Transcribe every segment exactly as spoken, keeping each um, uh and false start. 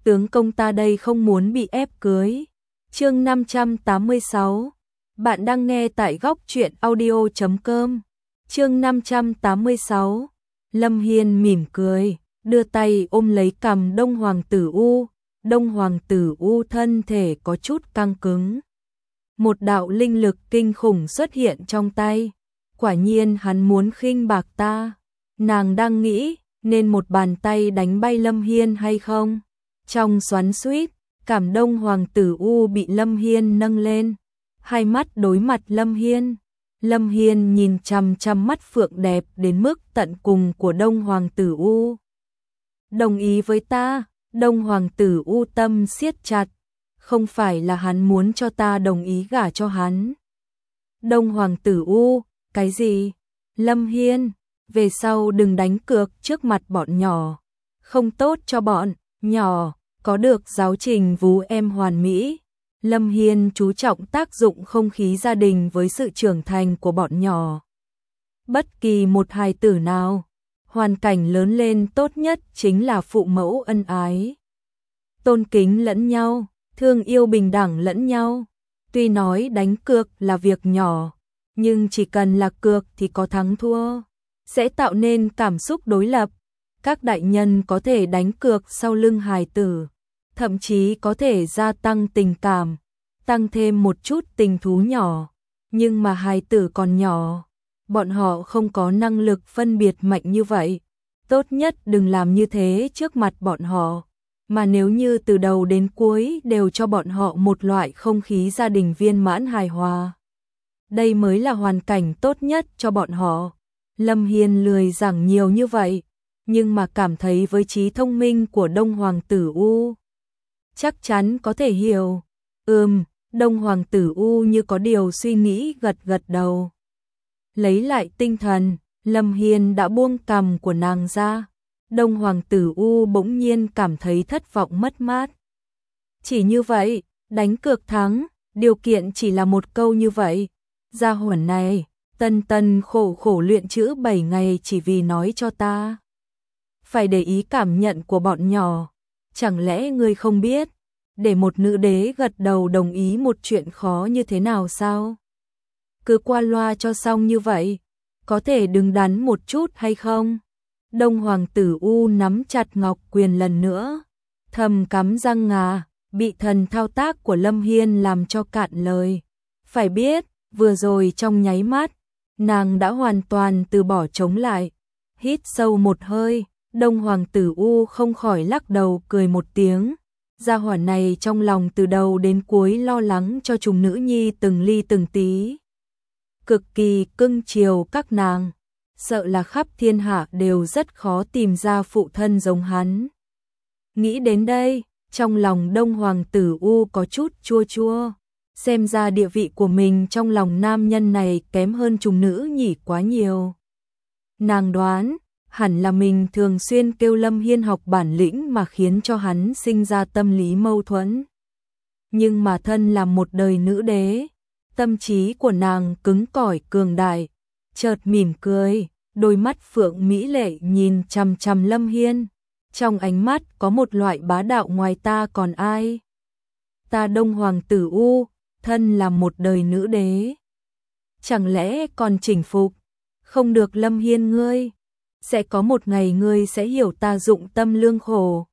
tướng công ta đây không muốn bị ép cưới. Chương năm trăm tám mươi sáu. Bạn đang nghe tại góc truyện audio chấm com. Chương năm trăm tám mươi sáu. Lâm Hiên mỉm cười, đưa tay ôm lấy cằm Đông Hoàng Tử U. Đông Hoàng Tử U thân thể có chút căng cứng. Một đạo linh lực kinh khủng xuất hiện trong tay. Quả nhiên hắn muốn khinh bạc ta. Nàng đang nghĩ nên một bàn tay đánh bay Lâm Hiên hay không. Trong xoắn xuýt, cảm Đông Hoàng Tử U bị Lâm Hiên nâng lên. Hai mắt đối mặt Lâm Hiên. Lâm Hiên nhìn chằm chằm mắt phượng đẹp đến mức tận cùng của Đông Hoàng Tử U. Đồng ý với ta. Đông Hoàng Tử U tâm siết chặt. Không phải là hắn muốn cho ta đồng ý gả cho hắn. Đông Hoàng Tử U, cái gì? Lâm Hiên, về sau đừng đánh cược trước mặt bọn nhỏ. Không tốt cho bọn nhỏ, có được giáo trình vú em hoàn mỹ. Lâm Hiên chú trọng tác dụng không khí gia đình với sự trưởng thành của bọn nhỏ. Bất kỳ một hài tử nào, hoàn cảnh lớn lên tốt nhất chính là phụ mẫu ân ái. Tôn kính lẫn nhau, thương yêu bình đẳng lẫn nhau. Tuy nói đánh cược là việc nhỏ, nhưng chỉ cần là cược thì có thắng thua, sẽ tạo nên cảm xúc đối lập. Các đại nhân có thể đánh cược sau lưng hài tử, thậm chí có thể gia tăng tình cảm, tăng thêm một chút tình thú nhỏ. Nhưng mà hài tử còn nhỏ, bọn họ không có năng lực phân biệt mạnh như vậy. Tốt nhất đừng làm như thế trước mặt bọn họ. Mà nếu như từ đầu đến cuối đều cho bọn họ một loại không khí gia đình viên mãn hài hòa, đây mới là hoàn cảnh tốt nhất cho bọn họ. Lâm Hiên lười giảng nhiều như vậy, nhưng mà cảm thấy với trí thông minh của Đông Hoàng Tử U, chắc chắn có thể hiểu. Ừm, Đông Hoàng Tử U như có điều suy nghĩ gật gật đầu. Lấy lại tinh thần, Lâm Hiên đã buông cằm của nàng ra. Đông Hoàng Tử U bỗng nhiên cảm thấy thất vọng mất mát. Chỉ như vậy, đánh cược thắng, điều kiện chỉ là một câu như vậy. Gia hỏa này, tân tân khổ khổ luyện chữ bảy ngày chỉ vì nói cho ta phải để ý cảm nhận của bọn nhỏ. Chẳng lẽ ngươi không biết, để một nữ đế gật đầu đồng ý một chuyện khó như thế nào sao? Cứ qua loa cho xong như vậy, có thể đứng đắn một chút hay không? Đông Hoàng Tử U nắm chặt ngọc quyền lần nữa, thầm cắm răng ngà, bị thần thao tác của Lâm Hiên làm cho cạn lời. Phải biết, vừa rồi trong nháy mắt, nàng đã hoàn toàn từ bỏ chống lại. Hít sâu một hơi, Đông Hoàng Tử U không khỏi lắc đầu cười một tiếng. Gia hỏa này trong lòng từ đầu đến cuối lo lắng cho chúng nữ nhi từng ly từng tí, cực kỳ cưng chiều các nàng, sợ là khắp thiên hạ đều rất khó tìm ra phụ thân giống hắn. Nghĩ đến đây, trong lòng Đông Hoàng Tử U có chút chua chua, xem ra địa vị của mình trong lòng nam nhân này kém hơn chúng nữ nhỉ quá nhiều. Nàng đoán, hẳn là mình thường xuyên kêu Lâm Hiên học bản lĩnh mà khiến cho hắn sinh ra tâm lý mâu thuẫn. Nhưng mà thân là một đời nữ đế, tâm trí của nàng cứng cỏi cường đại, chợt mỉm cười, đôi mắt phượng mỹ lệ nhìn chằm chằm Lâm Hiên, trong ánh mắt có một loại bá đạo ngoài ta còn ai. Ta Đông Hoàng Tử U, thân là một đời nữ đế, chẳng lẽ còn chỉnh phục không được Lâm Hiên ngươi? Sẽ có một ngày ngươi sẽ hiểu ta dụng tâm lương khổ,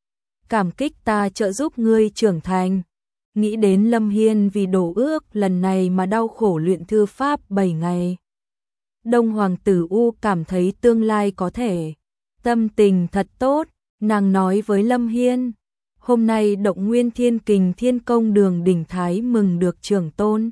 cảm kích ta trợ giúp ngươi trưởng thành. Nghĩ đến Lâm Hiên vì đổ ước lần này mà đau khổ luyện thư pháp bảy ngày, Đông Hoàng Tử U cảm thấy tương lai có thể. Tâm tình thật tốt, nàng nói với Lâm Hiên, hôm nay Động Nguyên Thiên Kình Thiên Công Đường đỉnh thái mừng được trưởng tôn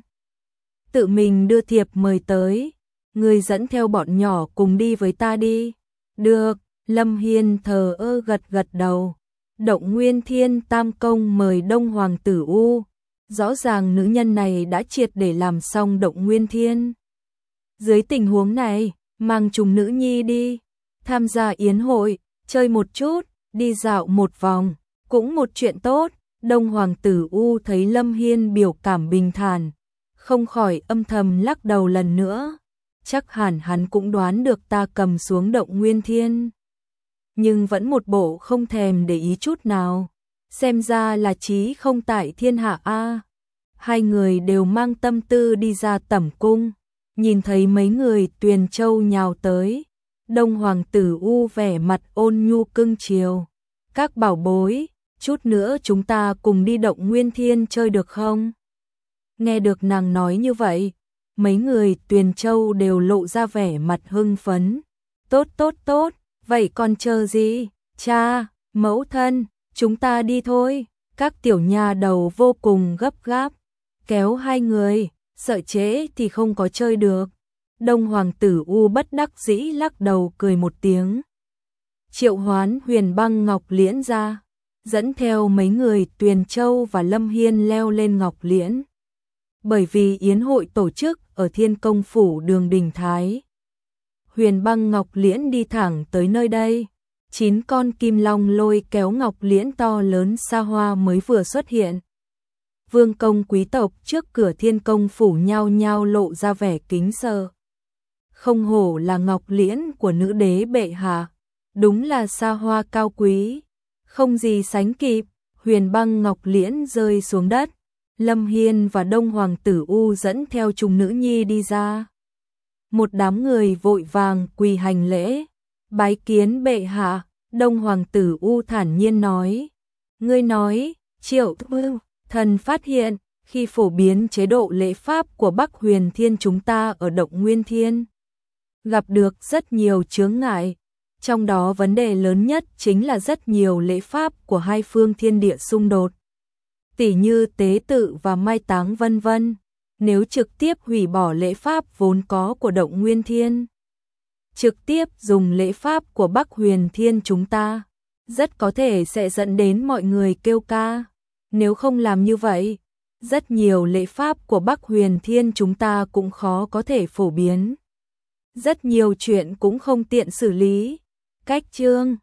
tự mình đưa thiệp mời tới, ngươi dẫn theo bọn nhỏ cùng đi với ta đi. Được, Lâm Hiên thờ ơ gật gật đầu. Động Nguyên Thiên Tam Công mời Đông Hoàng Tử U, rõ ràng nữ nhân này đã triệt để làm xong Động Nguyên Thiên. Dưới tình huống này, mang chúng nữ nhi đi, tham gia yến hội, chơi một chút, đi dạo một vòng, cũng một chuyện tốt. Đông Hoàng Tử U thấy Lâm Hiên biểu cảm bình thản, không khỏi âm thầm lắc đầu lần nữa. Chắc hẳn hắn cũng đoán được ta cầm xuống Động Nguyên Thiên, nhưng vẫn một bộ không thèm để ý chút nào. xem ra là chí không tại thiên hạ a. Hai người đều mang tâm tư đi ra tẩm cung, nhìn thấy mấy người Tuyền Châu nhào tới, Đông Hoàng tử U vẻ mặt ôn nhu cưng chiều. Các bảo bối, chút nữa chúng ta cùng đi Động Nguyên Thiên chơi được không? Nghe được nàng nói như vậy, mấy người Tuyền Châu đều lộ ra vẻ mặt hưng phấn. Tốt tốt tốt, vậy còn chờ gì? Cha, mẫu thân, chúng ta đi thôi. Các tiểu nha đầu vô cùng gấp gáp, kéo hai người, sợ trễ thì không có chơi được. Đông Hoàng tử U bất đắc dĩ lắc đầu cười một tiếng. Triệu hoán Huyền Băng Ngọc Liễn ra, dẫn theo mấy người Tuyền Châu và Lâm Hiên leo lên Ngọc Liễn. Bởi vì yến hội tổ chức ở Thiên Công Phủ Đường Đình Thái, Huyền Băng Ngọc Liễn đi thẳng tới nơi đây. Chín con kim long lôi kéo Ngọc Liễn to lớn xa hoa mới vừa xuất hiện. Vương công quý tộc trước cửa Thiên Công Phủ nhao nhao lộ ra vẻ kính sợ. Không hổ là Ngọc Liễn của nữ đế bệ hạ, đúng là xa hoa cao quý, không gì sánh kịp. Huyền Băng Ngọc Liễn rơi xuống đất, Lâm Hiên và Đông Hoàng tử U dẫn theo chúng nữ nhi đi ra. Một đám người vội vàng quỳ hành lễ, bái kiến bệ hạ. Đông Hoàng tử U thản nhiên nói, ngươi nói, Triệu thần phát hiện, khi phổ biến chế độ lễ pháp của Bắc Huyền Thiên chúng ta ở Động Nguyên Thiên, gặp được rất nhiều chướng ngại, trong đó vấn đề lớn nhất chính là rất nhiều lễ pháp của hai phương thiên địa xung đột, tỉ như tế tự và mai táng vân vân. Nếu trực tiếp hủy bỏ lễ pháp vốn có của Động Nguyên Thiên, trực tiếp dùng lễ pháp của Bắc Huyền Thiên chúng ta, rất có thể sẽ dẫn đến mọi người kêu ca. Nếu không làm như vậy, rất nhiều lễ pháp của Bắc Huyền Thiên chúng ta cũng khó có thể phổ biến. Rất nhiều chuyện cũng không tiện xử lý. Cách chương